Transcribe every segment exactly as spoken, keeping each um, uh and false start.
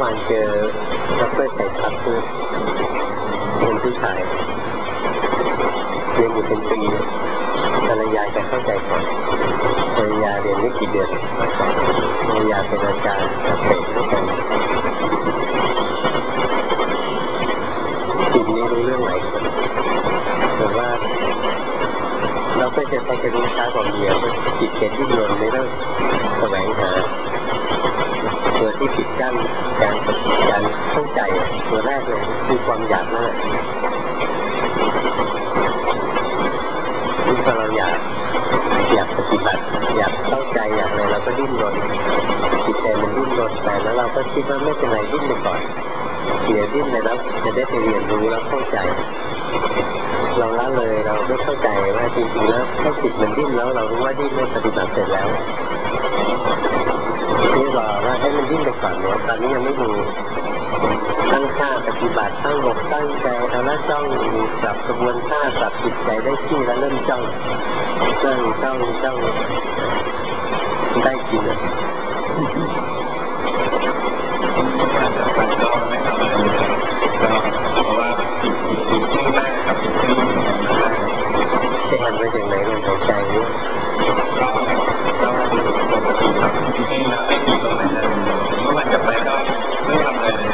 วานเจอดร.ใส่ทับคือเป็นผู้ชายเรียนอยู่เป็นปีภรรยาจะเข้าใจก่อนภรรยาเรียนไม่กี่เดือนภรรยาเป็นอาจารย์เกษตรด้วยกันทีนี้รู้เรื่องไหนกันแต่ว่าเราก็จะใช้กระดูกช้ากว่าเมียเพราะจิตเกิดที่รวมไม่ต้องแสวงหาตัวที่ปิดกั้นการการเข้าใจตัวแรกเลยคือความอยากนั่นแหละที่พอเราอยากอยากปฏิบัติอยากเข้าใจอยากอะไรเราก็ดิ้นรนจิตใจมันดิ้นรนไปแล้วเราก็คิดว่าไม่เป็นไรดิ้นไปก่อนเดี๋ยวดิ้นไปแล้วจะได้ไปเรียนรู้แล้วเข้าใจเราละเลยเราไม่เข้าใจว่าจริงๆแล้วถ้าจิตมันดิ้นแล้วเรารู้ว่าดิ้นเมื่อปฏิบัติเสร็จแล้วนี่บอกว่าให้มันดิ้นไปก่อนเนี่ยตอนนี้ยังไม่ดูตั้งท่าปฏิบัติตั้งอกตั้งใจเอาละจ้องปรับกระบวนท่าปรับจิตใจได้ที่แล้วเริ่มจ้องจ้องจ้องจ้องได้กินอ่ะจะหันไปจากไหนลมหายใจเนี่ยก็ปกติครับให้เราไปที่ตรงไหนเลยเมื่อวันจะไปก็ไม่ทำอะไรเลย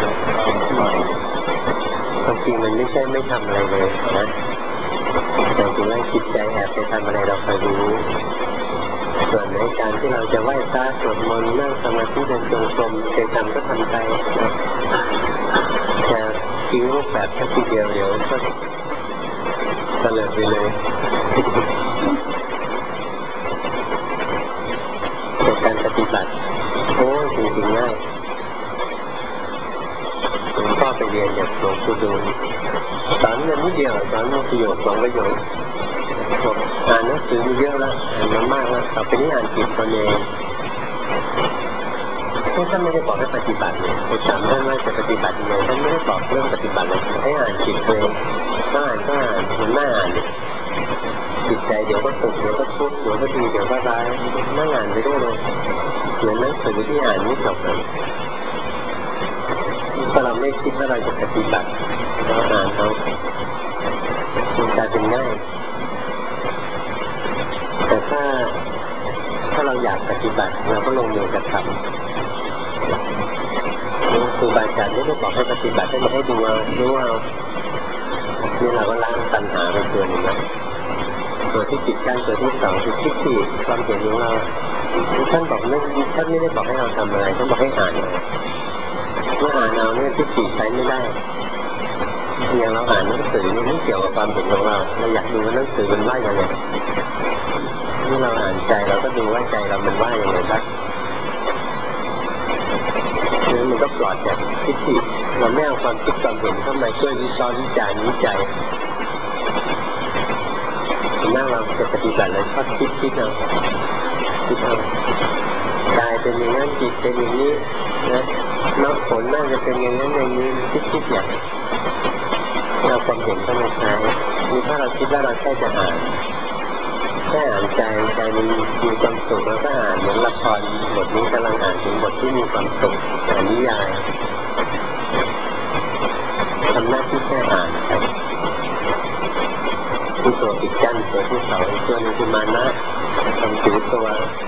ความจริงมันไม่ใช่ไม่ทำอะไรเลยนะแต่จริงแล้วจิตใจแอบไปทำอะไรเราคอยรู้ส่วนในการที่เราจะไหว้พระสวดมนต์นั่งสมาธิเดินจงกรมเคยทำก็ทำไปจะทิ้งรูปแบบแค่ทีเดียวเดี๋ยวก็เตลิดไปเลยแต่การปฏิบัติโอ้จริงๆง่ายหลวงพ่อไปเรียนจากหลวงปู่ดูลสอนเรียนนิดเดียวสอนประโยชน์สองประโยชน์อ่านหนังสือมีเยอะแล้วอ่านมามากแล้วต่อไปนี้อ่านจิตตนเองท่านไม่ได้บอกให้ปฏิบัติเลยไปถามท่านว่าจะปฏิบัติยังไงท่านไม่ได้บอกเรื่องปฏิบัติเลยให้อ่านจิตตัวเองก็อ่านก็อ่านมันน่าอ่านจิตใจเดี๋ยวก็สุขเดี๋ยวก็ทุกข์เดี๋ยวก็ดีเดี๋ยวก็ร้ายนั่งอ่านไปด้วยเลยเหมือนหนังสือที่อ่านไม่จบเลยถ้าเราไม่คิดว่าเราจะปฏิบัติเราอ่านเอามันกลายเป็นง่ายแต่ถ้าถ้าเราอยากปฏิบัติเราก็ลงมือกระทำครูบาอาจารย์ไม่ได้บอกให้ปฏิบัติให้มาให้ดูเอาดูเอานี่เราก็ล้างตัณหาไปตัวหนึ่งนะตัวที่จิตกั้นตัวที่สองคือทิฏฐิความเห็นของเราท่านบอกไม่ท่านไม่ได้บอกให้เราทำอะไรท่านบอกให้อ่านเมื่ออ่านเอาเนี่ยทิฏฐิใช้ไม่ได้อย่างเราอ่านหนังสือนี่ไม่เกี่ยวกับความเห็นของเราเราอยากดูว่าหนังสือมันว่าอย่างไรเมื่อเราอ่านใจเราก็ดูว่าใจเรามันว่าอย่างไรบ้างคือมันก็ปลอดจากทิฏฐิเราไม่เอาความคิดความเห็นเข้ามาช่วยวิเคราะห์วิจารณ์วิจัยนั่งเราจะปฏิบัติแล้วชอบคิดคิดเอาคิดเอากายเป็นอย่างนั้นจิตเป็นอย่างนี้นะน้ำฝนน่าจะเป็นอย่างนั้นอย่างนี้คิดคิดอย่างเราความเห็นเข้ามาใช้มีถ้าเราคิดว่าเราแค่จะอ่านแค่อ่านใจใจมันมีความสุขแล้วก็อ่านเหมือนละครบทนี้กำลังอ่านถึงบทที่มีความสุขอ่านนิยายทำหน้าที่แค่อ่านที่ตัวปิดกั้นตัวที่สองตัวนึงคือมานะทำถือตัว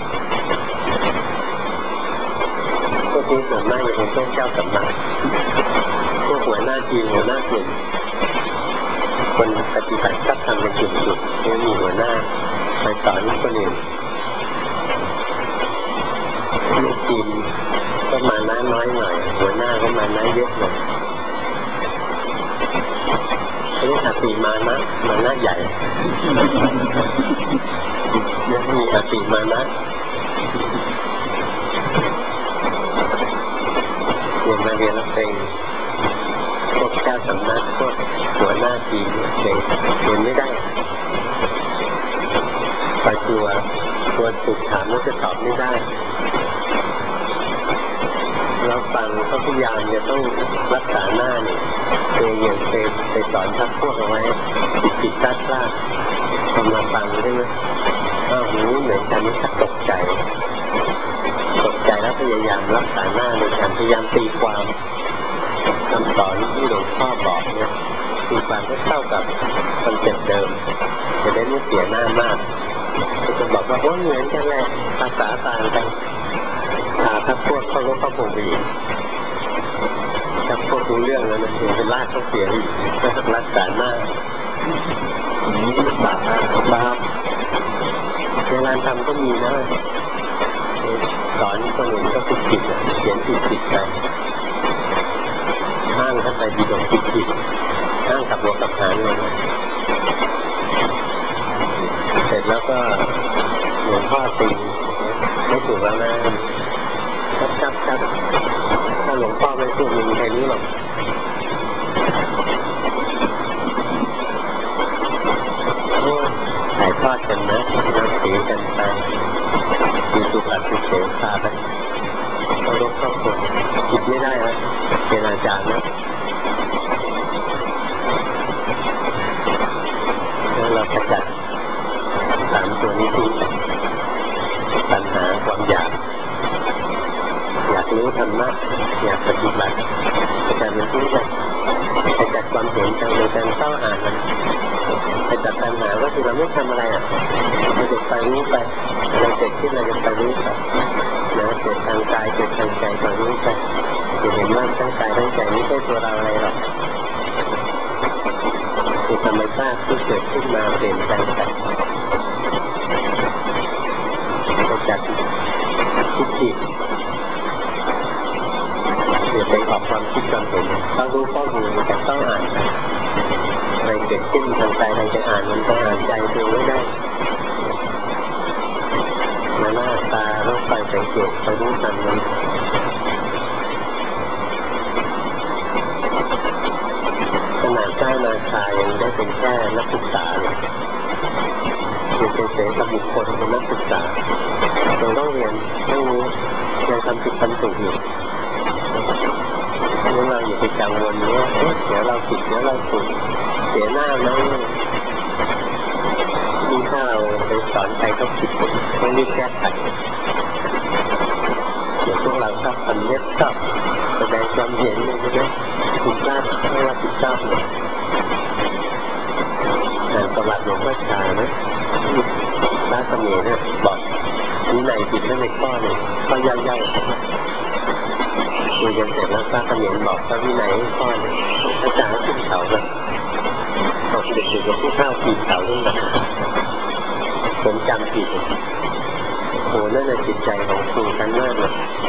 พวกนี้ส่วนมากจะเป็นพวกเจ้าสำนักพวกหัวหน้าทีมหัวหน้ากลุ่มคนปฏิบัติก็ทำเป็นจุดๆไม่มีหัวหน้าไปสอนคนอื่นลูกทีมก็มานะน้อยหน่อยหัวหน้าก็มานะเยอะหน่อยนี่อาติมานะมานะใหญ่ยังมีอาติมานะเรียนมาเรียนแล้วเพลงพวกเจ้าสำนักพวกหัวหน้าทีมเด็กเรียนไม่ได้ไปกลัวกลัวถูกถามแล้วจะตอบไม่ได้เราฟังเขาพยายามจะต้องรักษาหน้าเนี่ยเคยอย่างเคยไปสอนทักพวกเอาไว้ติดติดตัดพลาดทำมาฟังใช่ไหมอ้าวนี้เหมือนกันนี่ตกใจตกใจแล้วพยายามรักษาหน้าโดยการพยายามตีความคำสอนที่หลวงพ่อบอกเนี่ยตีความให้เข้ากับคอนเซ็ปต์เดิมจะได้ไม่เสียหน้ามากจะบอกว่าโอ้เหมือนกันแหละภาษาต่างกันถ้าพวกเขาลบเขาคงไปอีกถ้าพวกรู้เรื่องแล้วมันถึงเป็นลากเขาเสียอีกรักษาหน้านี้บาปบาปเวลาทำก็มีนะสอนคนอื่นก็ผิดผิดเขียนผิดผิดไปห้างเข้าไปดีดกผิดผิดห้างกับหัวกับหางเลยเสร็จแล้วก็หลวงพ่อตีไม่ถูกแล้วนะจับจับจับถ้าหลวงพ่อไม่พูดไม่มีใครรู้หรอกถ่ายทอดกันนะนับถือกันไปดูสุขัดสุเสพาไปเคารพครอบครัวคิดไม่ได้นะเป็นอาจารย์นะแล้วเราขจัดสามตัวนี้ทิ้งปัญหาความอยากอยากรู้ธรรมะอยากปฏิบัติแต่มันทิ้งไปขจัดความเห็นในการเข้าอ่านมันขจัดปัญหาก็คือเราไม่ทำอะไรอ่ะเราจะไปรู้ไปเราเกิดขึ้นเราจะไปรู้ไปนะเกิดทางกายเกิดทางใจก็รู้ไปจะเห็นว่าทั้งกายทั้งใจไม่ใช่ตัวเราอะไรหรอกคือธรรมชาติที่เกิดขึ้นมาเปลี่ยนแปลงไปขจัดทิฏฐิเปลี่ยนไปออกความคิดความเห็นต้องรู้ข้อมูลแต่ต้องอ่านอะไรเกิดขึ้นทางใจทางใจอ่านมันต้องอ่านใจตัวไม่ได้มาหน้าตาแล้วคอยสังเกตไปรู้ทันมันขนาดเจ้านาคายังได้เป็นแค่นักศึกษาเลยคือเป็นเสกบุคคลเป็นนักศึกษายังต้องเรียนต้องรู้ยังทำผิดทำถูกอยู่เมื่อเราอยู่ในกังวลว่าเดี๋ยวเราผิดเดี๋ยวเราถูกเสียหน้าไหมที่ถ้าเราไปสอนใครก็ผิดต้องรีบแก้ไขเดี๋ยวพวกเราชอบทำเน็ตชอบแสดงความเห็นเลยนะผิดพลาดไม่ว่าผิดชอบเลยแต่ประวัติหลวงพ่อชานะพระเสมีเนี่ยบอกวินัยผิดไม่ในข้อเลยข้อย่อยๆคุยกันเสร็จแล้วพระเสมีบอกพระวินัยข้อนึงอาจารย์ขึ้นเขาแบบตกเด็กๆกับผู้เฒ่าปีนเขาขึ้นมาผมจำผิดโหนั่นแหละจิตใจของครูท่านมากเลย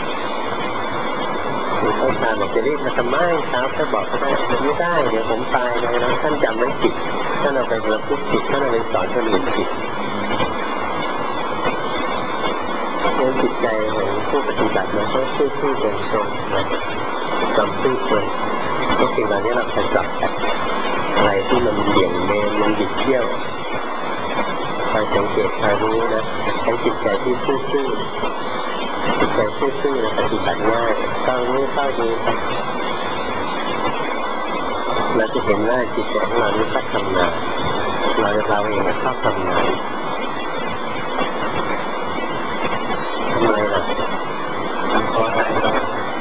ครูเขาตามบอกจะรีบมาทำไมเช้าแค่บอกก็ได้ไม่ได้เดี๋ยวผมตายเลยนะท่านจำไม่ผิดท่านเอาไปประพฤติผิดท่านเอาไปสอนคนอื่นผิดเรื่องจิตใจของผู้ปฏิบัติมันก็ซื่อๆตรงๆนะจำซื่อตรงก็สิ่งเหล่านี้เราจะจับอะไรที่มันเบี่ยงเบนมันบิดเบี้ยวคอยสังเกตคอยรู้นะใช้จิตใจที่ซื่อๆจิตใจซื่อๆปฏิบัติง่ายเข้ารู้เข้าดูเราจะเห็นว่าจิตใจของเรานี่ชอบทำงานเราเราเองชอบทำงานทำไมล่ะเพราะอะไรเรา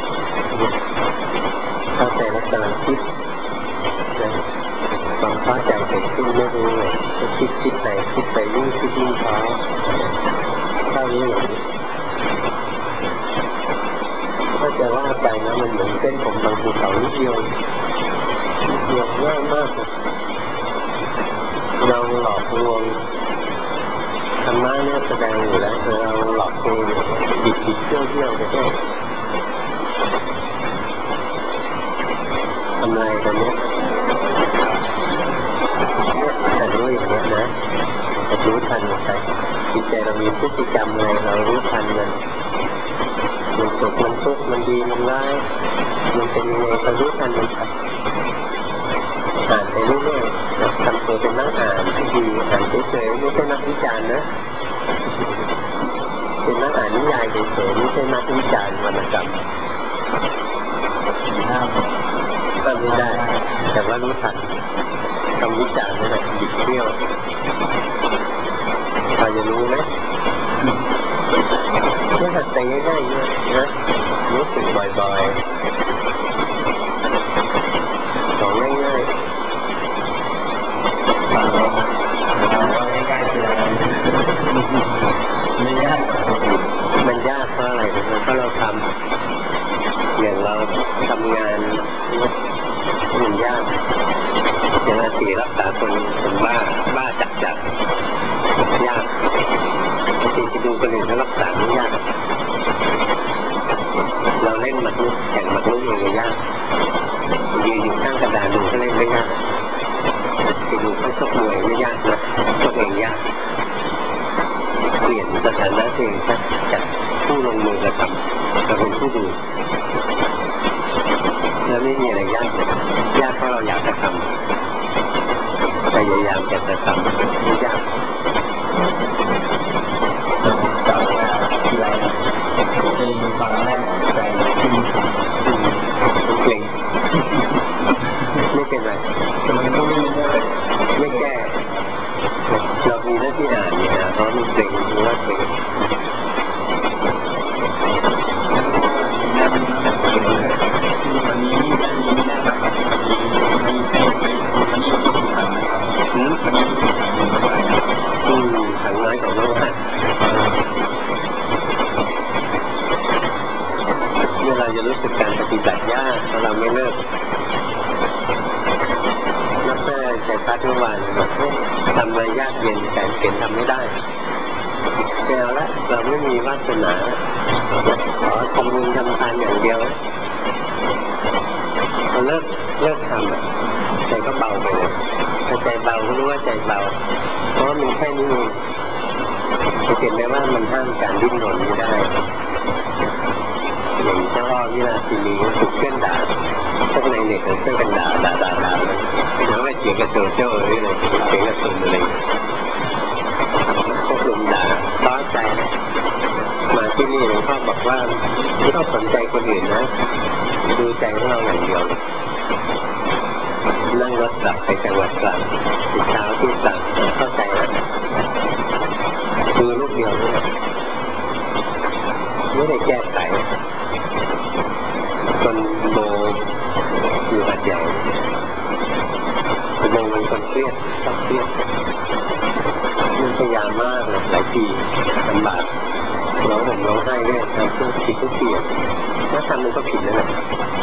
เข้าใจและกำลังคิดความเข้าใจเกิดขึ้นไม่รู้เลยจะคิดคิดไปคิดไปยิ่งคิดยิ่งท้อเข้ารู้อย่างนี้ก็จะว่าไปนะมันเหมือนเส้นผมบางภูเขานิดเดียวนิดเดียวง่ายมากเราหลอกลวงธรรมะเนี่ยแสดงอยู่แล้วแต่เราหลอกลวงบิดบิดเที่ยวเที่ยวไปแค่ทำไรกันเนี้ยแต่รู้อย่างนี้นะแต่รู้ทันไปจิตใจเรามีพฤติกรรมอะไรเรารู้ทันมันมันสุขมันทุกข์มันดีมันร้ายมันเป็นยังไงเรารู้ทันมันไปอ่านไปเรื่อยๆทำตัวเป็นนักอ่านที่ดีอ่านเฉยๆไม่ใช่นักวิจารณ์นะเป็นนักอ่านนิยายเฉยๆไม่ใช่นักวิจารณ์วรรณกรรมก็ไม่ได้แต่ว่ารู้ทันคำวิจารณ์นี่แหละบิดเบี้ยวพอจะรู้ไหมเมื่อหัดใจง่ายๆเนี่ยนะรู้สึกบ่อยๆของง่ายๆไม่ยากมันยากเพราะอะไรเพราะเราทำอย่างเราทำงานมันยากอย่างอาชีพรักษาคนคนบ้าบ้าจัดจัดยากบางทีจะดูคนอื่นแล้วรักษาไม่ยากเราเล่นหมากรุกแข่งหมากรุกเองยากยืนอยู่ข้างกระดานดูก็เล่นไม่ยากไปดูเขาชกมวยไม่ยากนะชกเองยากเปลี่ยนสถานะเองจากผู้ลงมือกระทำมาเป็นผู้ดูแล้วไม่มีอะไรยากยากเพราะเราอยากจะทำพยายามจะจะทำไม่ยากต่อมาที่ไรจะมีความแน่นใจที่มีความเกรงไม่เป็นไรมันก็ไม่ไม่แก้เรามีหน้าที่อ่านเนี่ยเพราะมันเกรงหรือว่าเกรงถังน้อยของโลกเมื่อเราจะรู้สึกการปฏิบัติยากถ้าเราไม่เลิกนักแสดงใจพัดเมื่อวานบอกทำอะไรยากเย็นแต่เขียนทำไม่ได้แต่เอาละเราไม่มีวาสนาขอทำบุญทำทานอย่างเดียวเราเลิกเลิกทำใจก็เบาไปเลยถ้าใจเบาก็รู้ว่าใจเบาเพราะมันแค่นี้เองจะเห็นได้ว่ามันห้ามการดิ้นรนไม่ได้อย่างเจ้าอ้อวิลาสินีถูกเพื่อนด่าพวกในเน็ตเพื่อนกันด่าด่าด่าด่าแล้วไม่เกี่ยวกับตัวเจ้าเลยเลยเกี่ยวกับตัวอะไรพวกลุมด่าท้อใจมาที่นี่หลวงพ่อบอกว่าไม่ต้องสนใจคนอื่นนะดูใจของเราอย่างเดียวนั่งรถกลับไปจังหวัดตราดเช้าที่ตราดเข้าใจแล้วดูลูกเดียวนี่แหละไม่ได้แก้ไขคนโบอยู่หัดใหญ่โบเป็นคนเครียดชอบเครียดมันพยายามมากเลยหลายปีลำบากร้องห่มร้องไห้เนี่ยทำทุกผิดทุกเปียกถ้าทำมันก็ผิดนั่นแหละ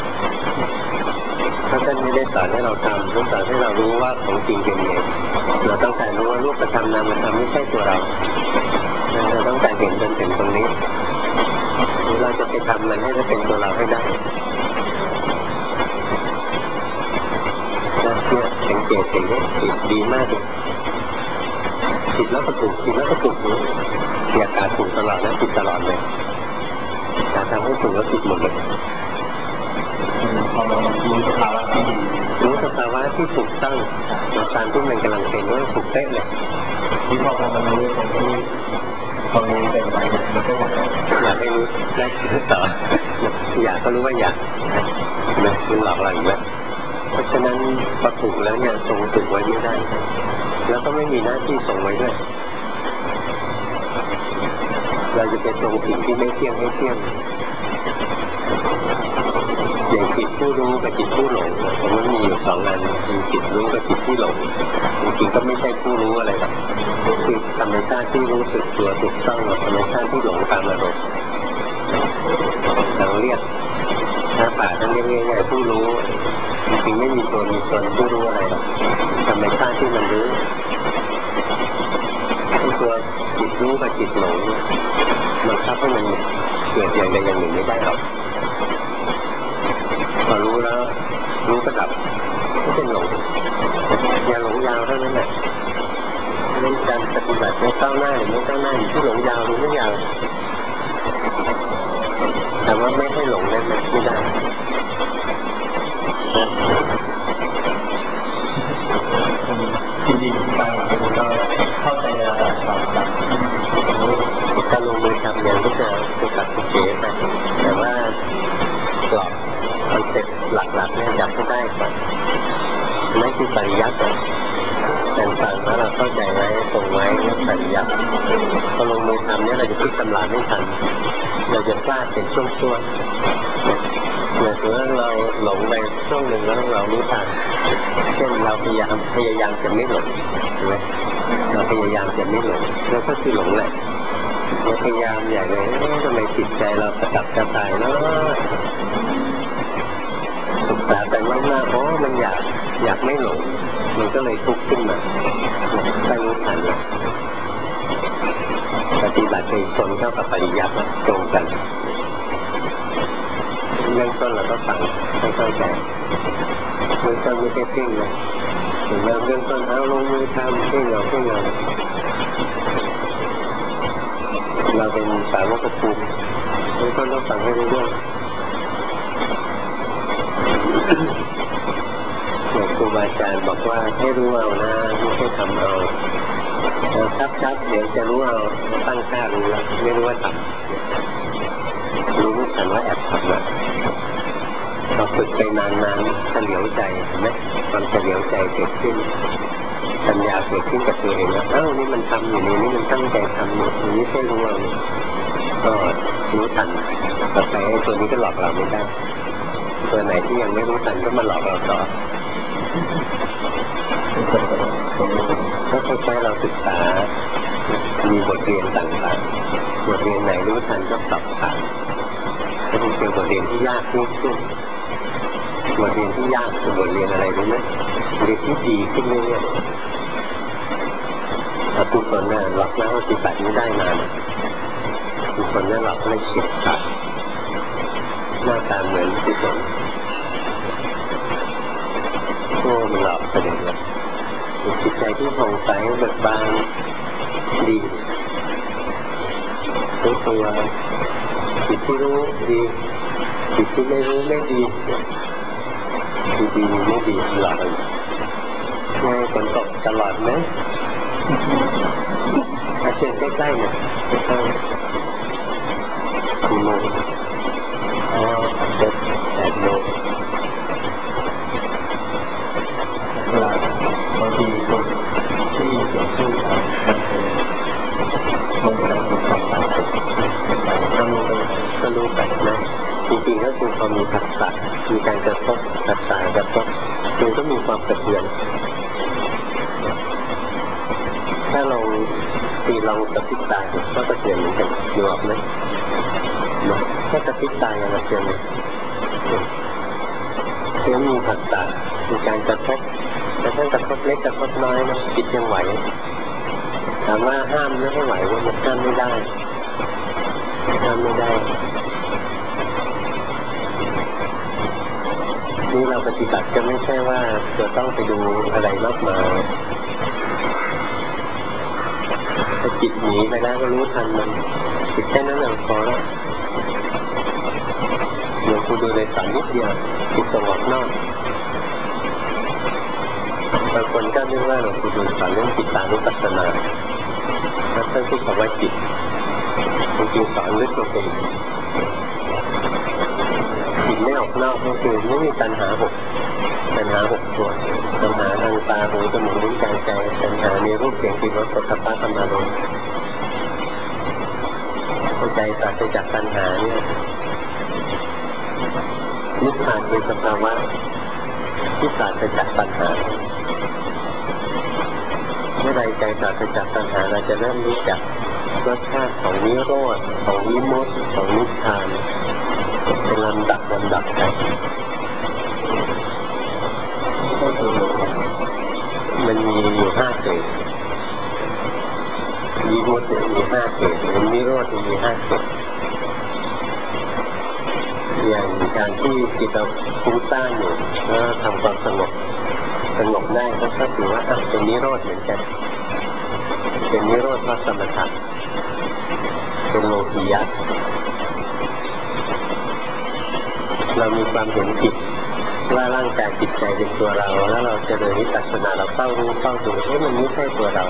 ถ้าท่านไม่ได้สอนให้เราทำต้องสอนให้เรารู้ว่าของจริงเป็นยังไงเราต้องการรู้ว่ารูปธรรมนามธรรมไม่ใช่ตัวเราเราต้องการเห็นจนถึงตรงนี้เราจะไปทำมันให้เป็นตัวเราให้ได้แล้วเนี่ยสังเกตสิ่งนี้ดีมากเลยผิดแล้วก็ถูกผิดแล้วก็ถูกนี้อย่าการถูกตลอดนะผิดตลอดเลยการทำให้ถูกแล้วผิดหมดเลยพอเรารู้สภาวะที่รู้สภาวะที่ถูกต้องเราตามที่มันกำลังเป็นว่าถูกเป๊ะเลยที่พอเรารู้ตรงที่พอรู้เป็นไปมันก็อยากอยากให้รู้ได้ต่ออยากก็รู้ว่าอยากนะมันหลอกเราอีกแล้วเพราะฉะนั้นพอถูกแล้วเนี่ยทรงถูกไว้ไม่ได้แล้วก็ไม่มีหน้าที่ทรงไว้ด้วยเราจะไปทรงสิ่งที่ไม่เที่ยงให้เที่ยงอย่างจิตผู้รู้กับจิตผู้หลงมันมีอยู่สองอันมีจิตรู้กับจิตที่หลงจริงๆก็ไม่ใช่ผู้รู้อะไรหรอกคือธรรมชาติที่รู้สึกตัวถูกต้องกับธรรมชาติที่หลงตามอารมณ์เราเรียกถ้าป่าท่านเรียกง่ายๆผู้รู้จริงๆไม่มีตัวมีตนผู้รู้อะไรหรอกธรรมชาติที่มันรู้ตัวจิตรู้กับจิตหลงมันทับให้มันเกิดอย่างใดอย่างหนึ่งไม่ได้หรอกพอรู้แล้วรู้ก็ดับไม่เป็นหลงอย่าหลงยาวเท่านั้นแหละเรื่องการปฏิบัติไม่ก้าวหน้าหรือไม่ก้าวหน้าอยู่ที่หลงยาวหรือไม่ยาวแต่ว่าไม่ให้หลงได้ไหมไม่ได้ที่ดีไปก็เข้าใจระดับต่างๆถ้าลงมือทำอย่างก็จะจะตัดสินใจไปแต่ว่ากรอบคอนเซ็ปต์หลักๆเนี่ยจับไม่ได้ก่อนนั่นคือปริยัติการฟังแล้วเราเข้าใจไว้ตรงไว้แล้วปฏิบัติพอลงมือทำเนี่ยเราจะพลิกตำราไม่ทันเราจะพลาดเป็นช่วงๆเหมือนว่าเราหลงไปช่วงหนึ่งแล้วเรารู้ทันเช่นเราพยายามพยายามจะไม่หลงใช่ไหมเราพยายามจะไม่หลงแล้วก็คือหลงแหละเราพยายามอย่างไรทำไมจิตใจเรากระดับกระต่ายเนาะศึกษาไปมากๆเพราะมันอยากอยากไม่หลงมันก็เลยทุกข์ขึ้นมาไม่รู้ทันปฏิบัติในตนเท่ากับปริยัติตรงกันเรื่องต้นเราก็ฟังให้เข้าใจเรื่องต้นไม่ใช่เพ่งเลยถึงเรื่องต้นเอาลงมือทำเพ่งเราเพ่งเราเราเป็นสาวกภูมิเรื่องต้นต้องฟังให้รู้เรื่องครูบาอาจารย์บอกว่าให้รู้เอานะไม่ใช่ทำเอาชัดๆเดี๋ยวจะรู้เอาตั้งค่ารู้แล้วไม่รู้ว่าทำรู้ไม่ทันว่าแอบทำนะเราฝึกไปนานๆเฉลียวใจเห็นไหมความเฉลียวใจเกิดขึ้นปัญญาเกิดขึ้นกับตัวเองแล้วเอ้านี่มันทำอยู่นี่นี่มันตั้งใจทำอยู่นี่ไม่ใช่รู้เอาก็รู้ทันต่อไปไอ้ตัวนี้ก็หลอกเราไม่ได้ตัวไหนที่ยังไม่รู้ทันก็มาหลอกเราต่อถ้าใช้เราศึกษามีบทเรียนต่างๆบทเรียนไหนรู้ทันก็สอบผ่านถ้าเป็นบทเรียนที่ยากขึ้นบทเรียนที่ยากคือบทเรียนอะไรรู้ไหมเรียนที่ดีขึ้นเรื่อยๆถ้าผู้คนน่ะหลอกแล้วปฏิบัติไม่ได้นานผู้คนน่ะหลอกไม่เฉียบขาดหน้าตาเหมือนผู้คนโอ้มันหลอกประเด็นเลยจิตใจที่ผ่องใสเบิกบานดีรู้ตัวจิตที่รู้ดีจิตที่ไม่รู้ไม่ดีดีดีไม่ดีหลอกเลยไงฝนตกตลอดไหมอาเซียนใกล้ๆเนี่ยใกล้ๆกี่โมงอ๋อเจ็ดแปดโมงบางทีคนที่มีเสียงชื่อมันมันจะมีความต่างกันก็รู้ก็รู้ไปนะจริงๆก็คือพอมีผัสสะมีการกระทบผัสสะกระทบมันก็มีความกระเทือนถ้าเราตีลองกระพริบตาก็กระเทือนเหมือนกันดูออกไหมถ้ากระพริบตาอย่างกระเทือนเมื่อมีผัสสะมีการกระทบแต่ถ้ากระทบเล็กกระทบน้อยนะจิตยังไหวถามว่าห้ามไม่ให้ไหวว่ามันห้ามไม่ได้ห้ามไม่ได้นี่เราปฏิบัติจะไม่ใช่ว่าจะต้องไปดูอะไรมากมายถ้าจิตหนีไปแล้วก็รู้ทันมันจิตแค่นั้นเองพอแล้วเดี๋ยวคุณดูในสายนิดเดียวจิตสงบนอกบางคนก็เรียกว่าหลวงปู่ดูลสอนเรื่องจิตตานุปัสสนาแล้วท่านพูดคำว่าจิตจริงๆสอนลึกลงไปจิตไม่ออกนอกก็คือไม่มีปัญหาหกปัญหาหกตัวปัญหาทางตาหูจมูกลิ้นกายใจปัญหาในรูปเสียงกลิ่นรสสัมผัสธรรมารมณ์ใจปราศจากปัญหาเนี่ยนิพพานเป็นสภาวะที่ปราศจากปัญหาเมื่อใดใจปราศจากปัญหาเราจะเริ่มรู้จักรสชาติของนิโรธของวิมุตติของนิพพานเป็นลำดับลำดับไปมันมีอยู่ห้าเกณฑ์วิมุตติมีห้าเกณฑ์นิโรธมีห้าเกณฑ์อย่างการที่จิตเราฟุ้งซ่านอยู่แล้วทำความสงบสงบได้ก็ถือว่าเป็นนิโรธเหมือนกันเป็นนิโรธเพราะสมถะเป็นโลกียะเรามีความเห็นผิดว่าร่างกายจิตใจเป็นตัวเราแล้วเราจะเดินวิปัสสนาเราเฝ้ารู้เฝ้าดูเอ๊ะมันไม่ใช่ตัวเรา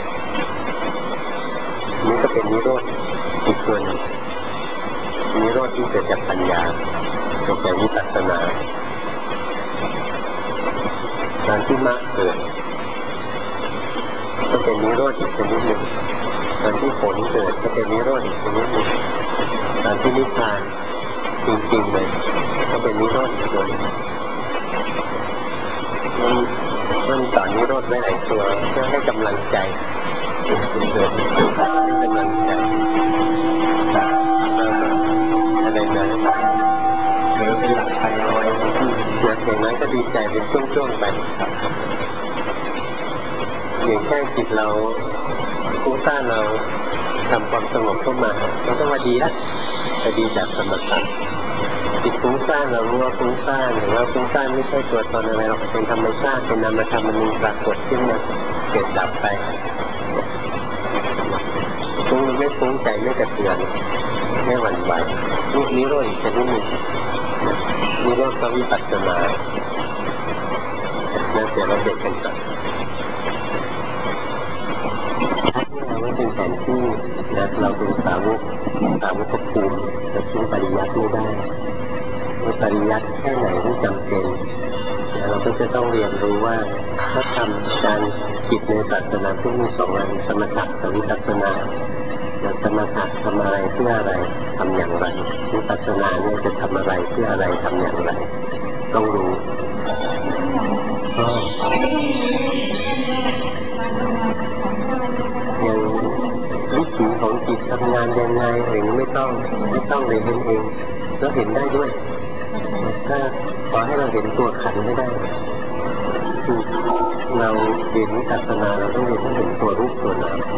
นี่ก็เป็นนิโรธอีกตัวหนึ่งนิโรธที่เกิดจากปัญญาเกิดจากวิปัสสนาการที่มรรคเกิดก็เป็นนิโรธอีกชนิดหนึ่งตอนที่ผลเกิดก็เป็นนิโรธอีกชนิดหนึ่งตอนที่นิพพานจริงๆเลยก็เป็นนิโรธอีกตัวหนึ่งมันมันต่อนิโรธไว้หลายตัวเพื่อให้กำลังใจเกิดให้กำลังใจอะไรนะหรือเป็นหลักใจเอาไว้อย่างนั้นก็ดีใจเป็นช่วงๆไปอย่างแค่จิตเราฟุ้งซ่านเราทำความสงบเข้ามาเราก็ว่าดีละแต่ดีแบบสมถะจิตฟุ้งซ่านเรารู้ว่าฟุ้งซ่านหรือว่าฟุ้งซ่านไม่ใช่ตัวตนอะไรหรอกเป็นธรรมชาติเป็นนามธรรมมันมีปรากฏขึ้นมาเกิดดับไปฟุ้งไม่ฟุ้งใจไม่กระเทือนไม่หวั่นไหวรูปนี้โรยอีกชนิดหนึ่งนิโรธก็วิปัสสนาแล้วเดี๋ยวเราเด็กกันต่อเราไม่เป็นแผนที่นะเราเป็นสาวกสาวกภูมิแต่ทิ้งปริยัติไม่ได้มีปริยัติแค่ไหนที่จำเป็นเราก็จะต้องเรียนรู้ว่าถ้าทำการจิตในศาสนาพุทธมีสองอันสมถะกับวิปัสสนาสมถะทำอะไรเพื่ออะไรทำอย่างไรวิปัสสนาเนี่ยจะทำอะไรเพื่ออะไรทำอย่างไรต้องรู้อย่างวิถีของจิตทำงานยังไงเองไม่ต้องไม่ต้องเลยเห็นเองก็เห็นได้ด้วยถ้าขอให้เราเห็นตัวขันไม่ได้คือเราเรียนวิปัสสนาเราต้องเรียนให้เห็นตัวรูปตัวนาม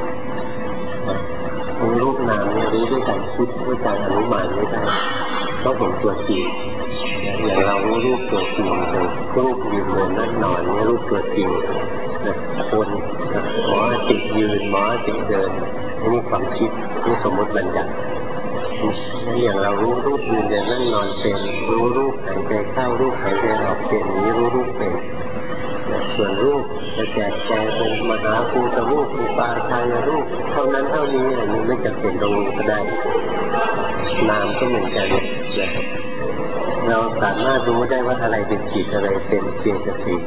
รูปนามเนี่ยรู้ด้วยการคิดด้วยการอนุมานไม่ได้ต้องเห็นตัวจริงอย่างเรารู้รูปตัวจริงเลยรูปยืนเดินนั่งนอนเนี่ยรูปตัวจริงคนหมอติดยืนหมอติดเดินนี่ความคิดนี่สมมติบัญญัติอย่างเรารู้รูปยืนเดินนั่งนอนเป็นรู้รูปหายใจเข้ารูปหายใจออกเป็นนี้รู้รูปเป็นส่วนรูปจะแจกแจงเป็นมหาภูตรูปอุปาทายรูปเท่านั้นเท่านี้อะไรนี้ไม่จำเป็นตรงนี้ก็ได้นามก็เหมือนกันเราสามารถรู้ได้ว่าอะไรเป็นจิตอะไรเป็นเพียงแต่สิ่ง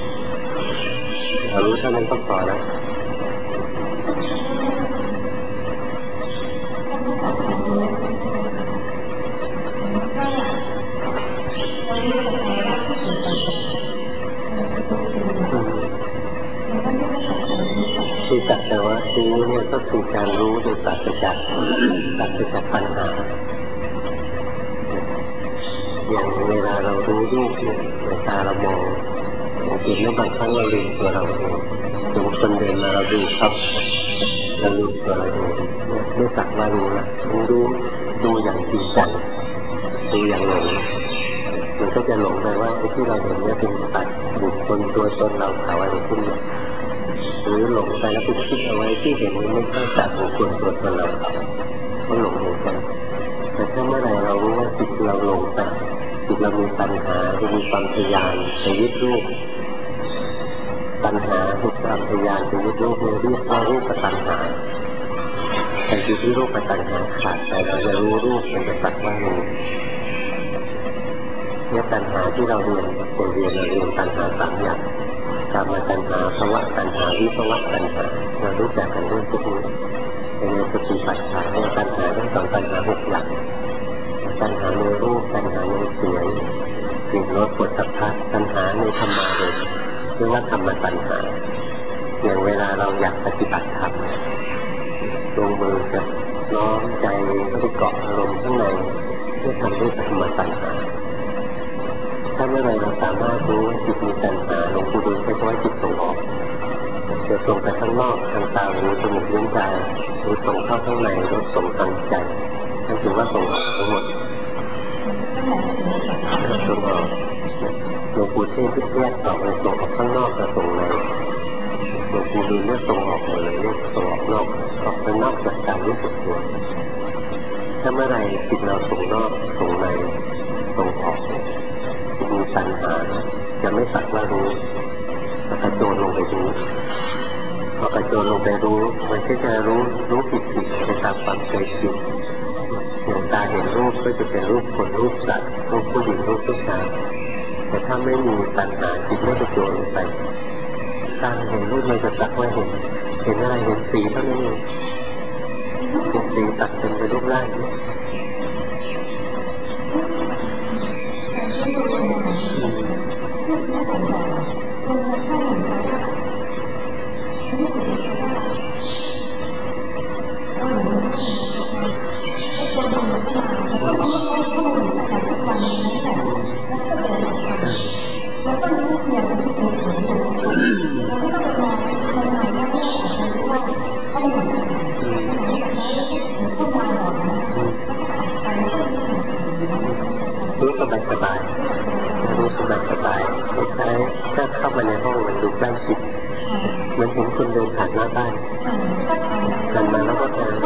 เรารู้เท่านั้นก็พอแล้วที่สักแต่ว่ารู้เนี่ยก็คือการรู้โดยปราศจากปราศจากปัญหาอย่างเวลาเรารู้รูปเนี่ยในตาเรามองบางทีแล้วบางครั้งเราลืมตัวเราเองถึงคนเดินมาเราดูครับเราลืมตัวเราเองไม่สักว่ารู้ละรู้ดูอย่างจริงจังดูอย่างหลงมันก็จะหลงไปว่าไอ้ที่เราเห็นเนี่ยเป็นสัตว์บุคคลตัวตนเราเขาอะไรขึ้นมาหรือหลงไปแล้วไปคิดเอาไว้ที่เห็นมันไม่ใช่สัตว์บุคคลตัวตนเราก็หลงเหมือนกันแต่ถ้าเมื่อไรเรารู้ว่าจิตเราหลงไปจิตเรามีปัญหาเรามีความทยานไปยึดรูปปัญหาคือความทยานไปยึดรูปเราเรียกว่ารูปปัญหาแต่จิตที่รูปปัญหาขาดไปเราจะรู้รูปมันจะสักว่ารู้เนี่ยปัญหาที่เราเรียนบทเรียนเราเรียนปัญหาสามอย่างกามปัญหาภวะปัญหาวิภวะปัญหาเรารู้จักกันเรื่องพวกนี้ในสติปัฏฐานเนี่ยปัญหาทั้งสองปัญหาหกอย่างปัญหาในรูปปัญหาในเสียงกลิ่นรสผลสัมผัสปัญหาในธรรมารมณ์เรียกว่าธรรมปัญหาอย่างเวลาเราอยากปฏิบัติธรรมลงมือจะน้อมใจเข้าไปเกาะอารมณ์ข้างในเพื่อทำด้วยธรรมปัญหาถ้าเมื่อไรเราสามารถรู้จิตมีปัญหาหลวงปู่ดูลใช้คำว่าจิตส่งออกจะส่งไปข้างนอกทางตาหูจมูกลิ้นกายหรือส่งเข้าข้างในหรือส่งทางใจนั่นถือว่าส่งออกทั้งหมดส่งออกหลวงปู่เทศที่แยกออกเลยส่งออกข้างนอกกับส่งในหลวงปู่ดูลเนี่ยส่งออกหมดเลยเรียกส่งออกนอกออกไปนอกจากการรู้สึกตัวถ้าเมื่อไรจิตเราส่งนอกส่งในส่งออกมีปัญหาจะไม่สักว่ารู้กระโจนลงไปรู้พอกระโจนลงไปรู้มันก็จะรู้รู้ผิดผิดไปตามความเคยชินอย่างตาเห็นรูปก็จะเป็นรูปคนรูปสัตว์รูปผู้หญิงรูปผู้ชายแต่ถ้าไม่มีปัญหาจิตไม่กระโจนลงไปตาเห็นรูปมันจะสักว่าเห็นเห็นอะไรเห็นสีเท่านั้นเองเห็นสีตัดเป็นไปรูปร่างรู้สบายสบายรู้สบายสบายไม่ใช่ถ้าเข้ามาในห้องมันดูใกล้ชิดมันเห็นคนเดินผ่านหน้าบ้านกันมาแล้วก็เดิน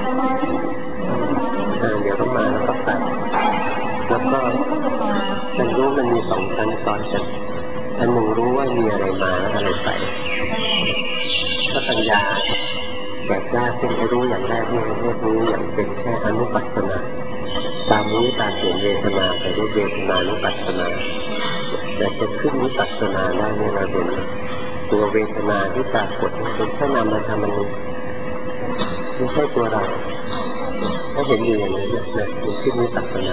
เดี๋ยวก็มาแล้วก็ไปแล้วก็มันรู้มันมีสองชั้นซ้อนกันอันหนึ่งรู้ว่ามีอะไรมาแล้วอะไรไปถ้าปัญญาแตกยากเป็นให้รู้อย่างแรกนี่ให้รู้อย่างเป็นแค่อนุปัสสนาตามรู้ตามเห็นเวทนาไปด้วยเวทนานุปัสสนาแต่จะขึ้นวิปัสสนาได้เนี่ยเราเห็นตัวเวทนาที่ปรากฏเป็นแค่นามธรรมนึงไม่ใช่ตัวเราถ้าเห็นอยู่อย่างนี้นะมันขึ้นวิปัสสนา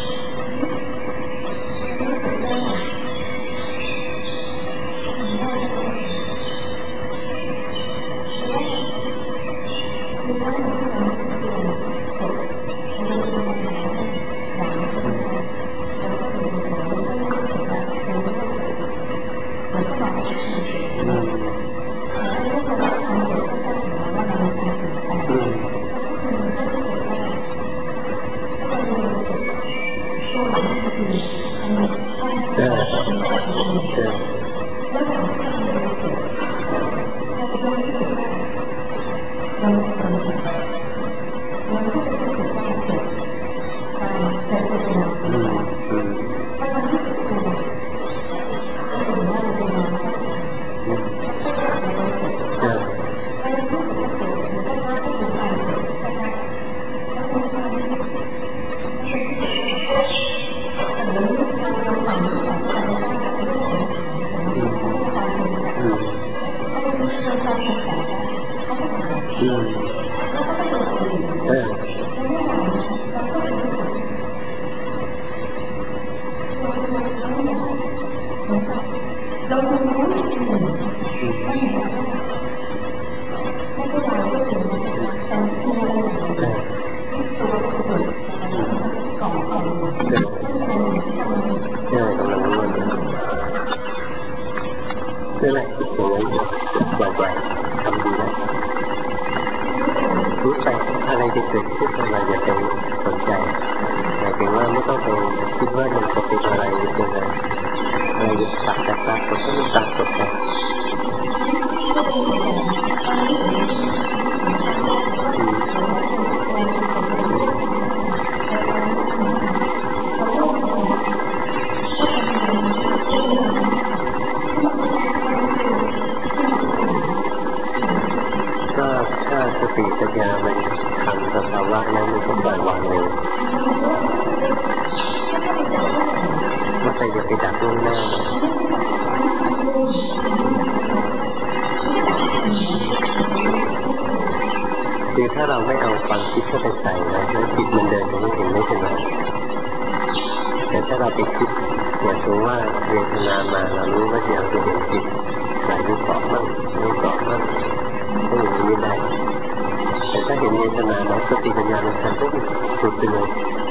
ถ้าเราไม่เอาความคิดเข้าไปใส่นะแล้วจิตมันเดินอย่างนี้เห็นไม่เป็นไรแต่ถ้าเราไปคิดอย่างรู้ว่าเวทนามาเรารู้ว่าอยากจะเห็นจิตไหลรู้เกาะมั่งรู้เกาะมั่งก็อย่างนี้ไม่ได้แต่ถ้าเห็นเวทนาเราสติปัญญามันทันปุ๊บหลุดไปเลย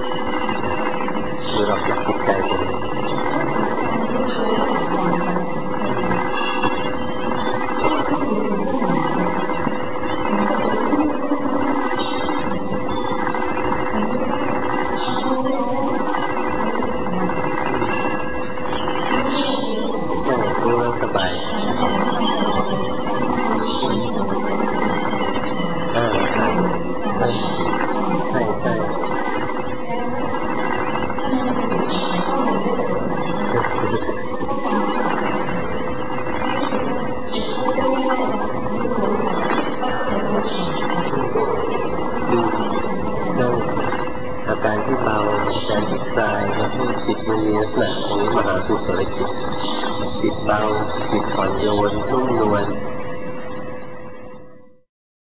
คือเราอยากจิตใจไปเลยใที่เบาใจที่คลายแล้วที่จิตมันมีลักษณะของมหากุศลจิตจิตเบาจิตอ่อนโยนนุ่มนวล